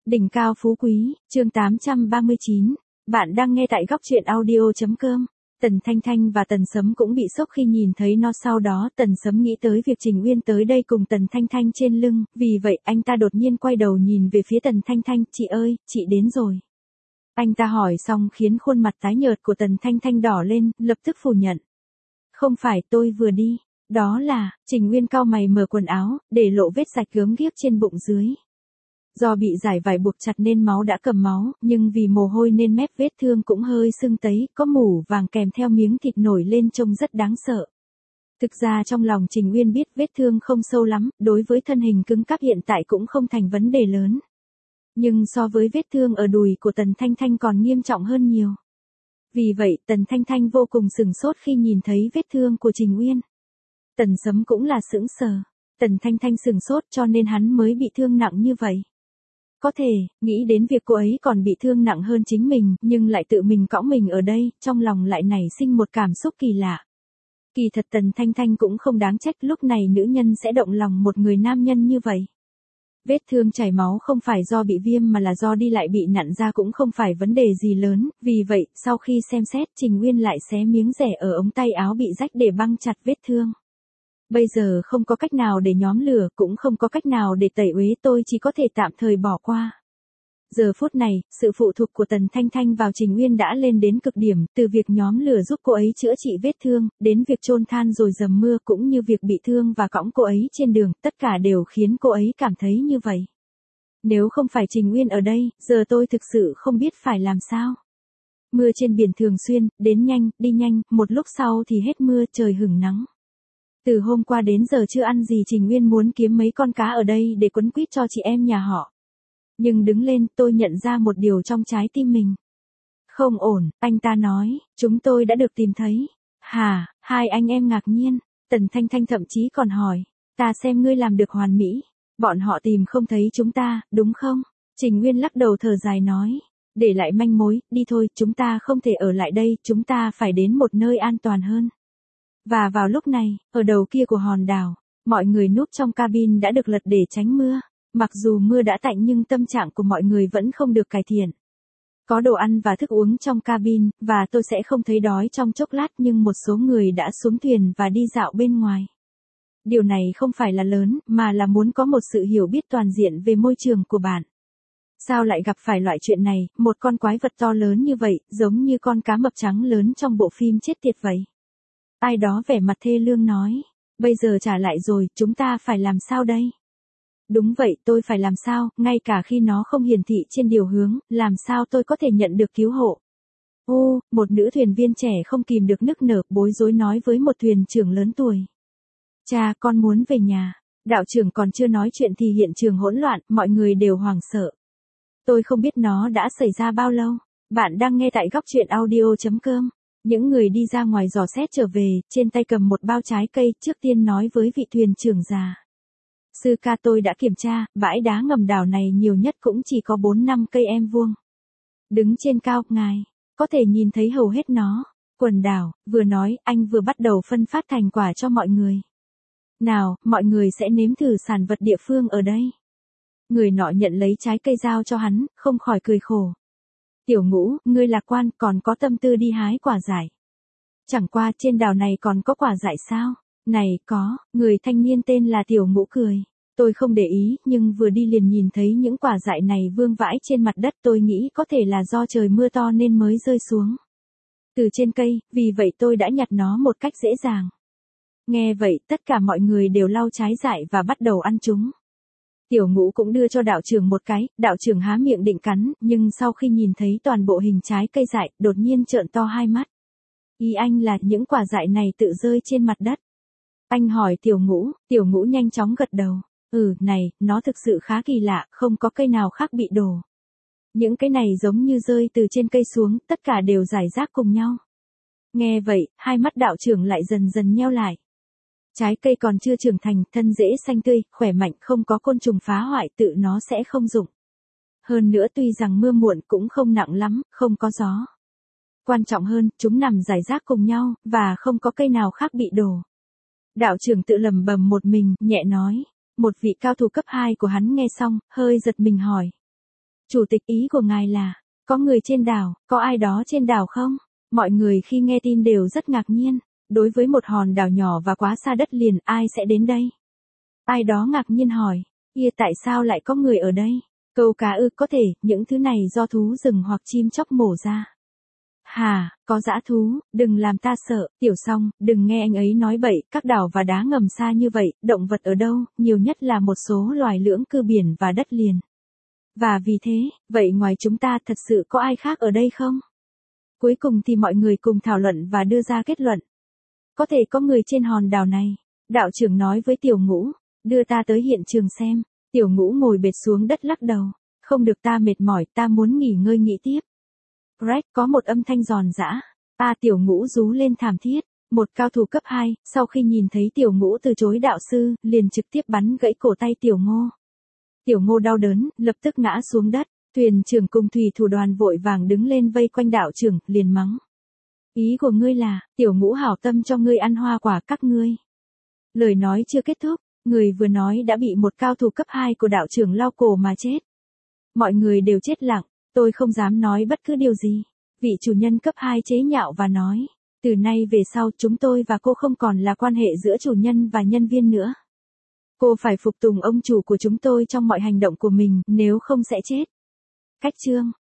Đỉnh cao phú quý, chương 839. Bạn đang nghe tại góc truyện audio.com. Tần Thanh Thanh và Tần Sấm cũng bị sốc khi nhìn thấy nó, sau đó Tần Sấm nghĩ tới việc Trình Uyên tới đây cùng Tần Thanh Thanh trên lưng, vì vậy anh ta đột nhiên quay đầu nhìn về phía Tần Thanh Thanh, chị ơi, chị đến rồi. Anh ta hỏi xong khiến khuôn mặt tái nhợt của Tần Thanh Thanh đỏ lên, lập tức phủ nhận. Không phải, tôi vừa đi. Đó là, Trình Uyên cau mày mở quần áo, để lộ vết rạch gớm ghiếc trên bụng dưới. Do bị giải vải buộc chặt nên máu đã cầm máu, nhưng vì mồ hôi nên mép vết thương cũng hơi sưng tấy, có mủ vàng kèm theo miếng thịt nổi lên trông rất đáng sợ. Thực ra trong lòng Trình Uyên biết vết thương không sâu lắm, đối với thân hình cứng cáp hiện tại cũng không thành vấn đề lớn. Nhưng so với vết thương ở đùi của Tần Thanh Thanh còn nghiêm trọng hơn nhiều. Vì vậy Tần Thanh Thanh vô cùng sửng sốt khi nhìn thấy vết thương của Trình Uyên. Tần Sấm cũng là sững sờ. Tần Thanh Thanh sửng sốt cho nên hắn mới bị thương nặng như vậy. Có thể, nghĩ đến việc cô ấy còn bị thương nặng hơn chính mình, nhưng lại tự mình cõng mình ở đây, trong lòng lại nảy sinh một cảm xúc kỳ lạ. Kỳ thật Tần Thanh Thanh cũng không đáng trách lúc này nữ nhân sẽ động lòng một người nam nhân như vậy. Vết thương chảy máu không phải do bị viêm mà là do đi lại bị nặn ra, cũng không phải vấn đề gì lớn, vì vậy, sau khi xem xét Trình Uyên lại xé miếng rẻ ở ống tay áo bị rách để băng chặt vết thương. Bây giờ không có cách nào để nhóm lửa, cũng không có cách nào để tẩy uế, tôi chỉ có thể tạm thời bỏ qua. Giờ phút này, sự phụ thuộc của Tần Thanh Thanh vào Trình Uyên đã lên đến cực điểm, từ việc nhóm lửa giúp cô ấy chữa trị vết thương, đến việc chôn than rồi dầm mưa, cũng như việc bị thương và cõng cô ấy trên đường, tất cả đều khiến cô ấy cảm thấy như vậy. Nếu không phải Trình Uyên ở đây, giờ tôi thực sự không biết phải làm sao. Mưa trên biển thường xuyên, đến nhanh, đi nhanh, một lúc sau thì hết mưa, trời hửng nắng. Từ hôm qua đến giờ chưa ăn gì, Trình Uyên muốn kiếm mấy con cá ở đây để quấn quýt cho chị em nhà họ. Nhưng đứng lên, tôi nhận ra một điều trong trái tim mình. Không ổn, anh ta nói, chúng tôi đã được tìm thấy. Hả, hai anh em ngạc nhiên. Tần Thanh Thanh thậm chí còn hỏi, ta xem ngươi làm được hoàn mỹ. Bọn họ tìm không thấy chúng ta, đúng không? Trình Uyên lắc đầu thở dài nói, để lại manh mối, đi thôi, chúng ta không thể ở lại đây, chúng ta phải đến một nơi an toàn hơn. Và vào lúc này, ở đầu kia của hòn đảo, mọi người núp trong cabin đã được lật để tránh mưa. Mặc dù mưa đã tạnh nhưng tâm trạng của mọi người vẫn không được cải thiện. Có đồ ăn và thức uống trong cabin, và tôi sẽ không thấy đói trong chốc lát, nhưng một số người đã xuống thuyền và đi dạo bên ngoài. Điều này không phải là lớn, mà là muốn có một sự hiểu biết toàn diện về môi trường của bạn. Sao lại gặp phải loại chuyện này, một con quái vật to lớn như vậy, giống như con cá mập trắng lớn trong bộ phim chết tiệt vậy. Ai đó vẻ mặt thê lương nói, bây giờ trả lại rồi, chúng ta phải làm sao đây? Đúng vậy, tôi phải làm sao, ngay cả khi nó không hiển thị trên điều hướng, làm sao tôi có thể nhận được cứu hộ? Ô, một nữ thuyền viên trẻ không kìm được nức nở, bối rối nói với một thuyền trưởng lớn tuổi. Cha, con muốn về nhà. Đạo trưởng còn chưa nói chuyện thì hiện trường hỗn loạn, mọi người đều hoảng sợ. Tôi không biết nó đã xảy ra bao lâu. Bạn đang nghe tại góc truyện audio.com. Những người đi ra ngoài dò xét trở về, trên tay cầm một bao trái cây, trước tiên nói với vị thuyền trưởng già. Sư ca, tôi đã kiểm tra, bãi đá ngầm đảo này nhiều nhất cũng chỉ có 4-5 cây em vuông. Đứng trên cao, ngài có thể nhìn thấy hầu hết nó. Quần đảo, vừa nói, anh vừa bắt đầu phân phát thành quả cho mọi người. Nào, mọi người sẽ nếm thử sản vật địa phương ở đây. Người nọ nhận lấy trái cây giao cho hắn, không khỏi cười khổ. Tiểu Ngũ, ngươi lạc quan, còn có tâm tư đi hái quả dại. Chẳng qua trên đảo này còn có quả dại sao? Này, có, người thanh niên tên là Tiểu Ngũ cười. Tôi không để ý, nhưng vừa đi liền nhìn thấy những quả dại này vương vãi trên mặt đất, tôi nghĩ có thể là do trời mưa to nên mới rơi xuống từ trên cây, vì vậy tôi đã nhặt nó một cách dễ dàng. Nghe vậy, tất cả mọi người đều lau trái dại và bắt đầu ăn chúng. Tiểu Ngũ cũng đưa cho đạo trưởng một cái, đạo trưởng há miệng định cắn, nhưng sau khi nhìn thấy toàn bộ hình trái cây dại, đột nhiên trợn to hai mắt. Ý anh là những quả dại này tự rơi trên mặt đất. Anh hỏi Tiểu Ngũ nhanh chóng gật đầu. Này, nó thực sự khá kỳ lạ, không có cây nào khác bị đổ. Những cái này giống như rơi từ trên cây xuống, tất cả đều rải rác cùng nhau. Nghe vậy, hai mắt đạo trưởng lại dần dần nheo lại. Trái cây còn chưa trưởng thành, thân rễ xanh tươi, khỏe mạnh, không có côn trùng phá hoại, tự nó sẽ không rụng. Hơn nữa tuy rằng mưa muộn cũng không nặng lắm, không có gió. Quan trọng hơn, chúng nằm rải rác cùng nhau, và không có cây nào khác bị đổ. Đạo trưởng tự lẩm bẩm một mình, nhẹ nói. Một vị cao thủ cấp 2 của hắn nghe xong, hơi giật mình hỏi. Chủ tịch, ý của ngài là, có người trên đảo, có ai đó trên đảo không? Mọi người khi nghe tin đều rất ngạc nhiên. Đối với một hòn đảo nhỏ và quá xa đất liền, ai sẽ đến đây? Ai đó ngạc nhiên hỏi, tại sao lại có người ở đây? Câu cá ư? Có thể, những thứ này do thú rừng hoặc chim chóc mổ ra. Hà, có dã thú, đừng làm ta sợ. Tiểu Song, đừng nghe anh ấy nói bậy, các đảo và đá ngầm xa như vậy, động vật ở đâu, nhiều nhất là một số loài lưỡng cư biển và đất liền. Và vì thế, vậy ngoài chúng ta thật sự có ai khác ở đây không? Cuối cùng thì mọi người cùng thảo luận và đưa ra kết luận. Có thể có người trên hòn đảo này. Đạo trưởng nói với Tiểu Ngũ, đưa ta tới hiện trường xem. Tiểu Ngũ ngồi bệt xuống đất lắc đầu. Không được, ta mệt mỏi, ta muốn nghỉ ngơi nghĩ tiếp. Rách, có một âm thanh giòn giã. Tiểu Ngũ rú lên thảm thiết. Một cao thủ cấp 2, sau khi nhìn thấy Tiểu Ngũ từ chối đạo sư, liền trực tiếp bắn gãy cổ tay Tiểu Ngô. Tiểu Ngô đau đớn, lập tức ngã xuống đất. Thuyền trưởng cùng thủy thủ đoàn vội vàng đứng lên vây quanh đạo trưởng, liền mắng. Ý của ngươi là, Tiểu Ngũ hảo tâm cho ngươi ăn hoa quả các ngươi. Lời nói chưa kết thúc, người vừa nói đã bị một cao thủ cấp 2 của đạo trưởng lao cổ mà chết. Mọi người đều chết lặng, tôi không dám nói bất cứ điều gì. Vị chủ nhân cấp 2 chế nhạo và nói, từ nay về sau chúng tôi và cô không còn là quan hệ giữa chủ nhân và nhân viên nữa. Cô phải phục tùng ông chủ của chúng tôi trong mọi hành động của mình, nếu không sẽ chết. Cách chương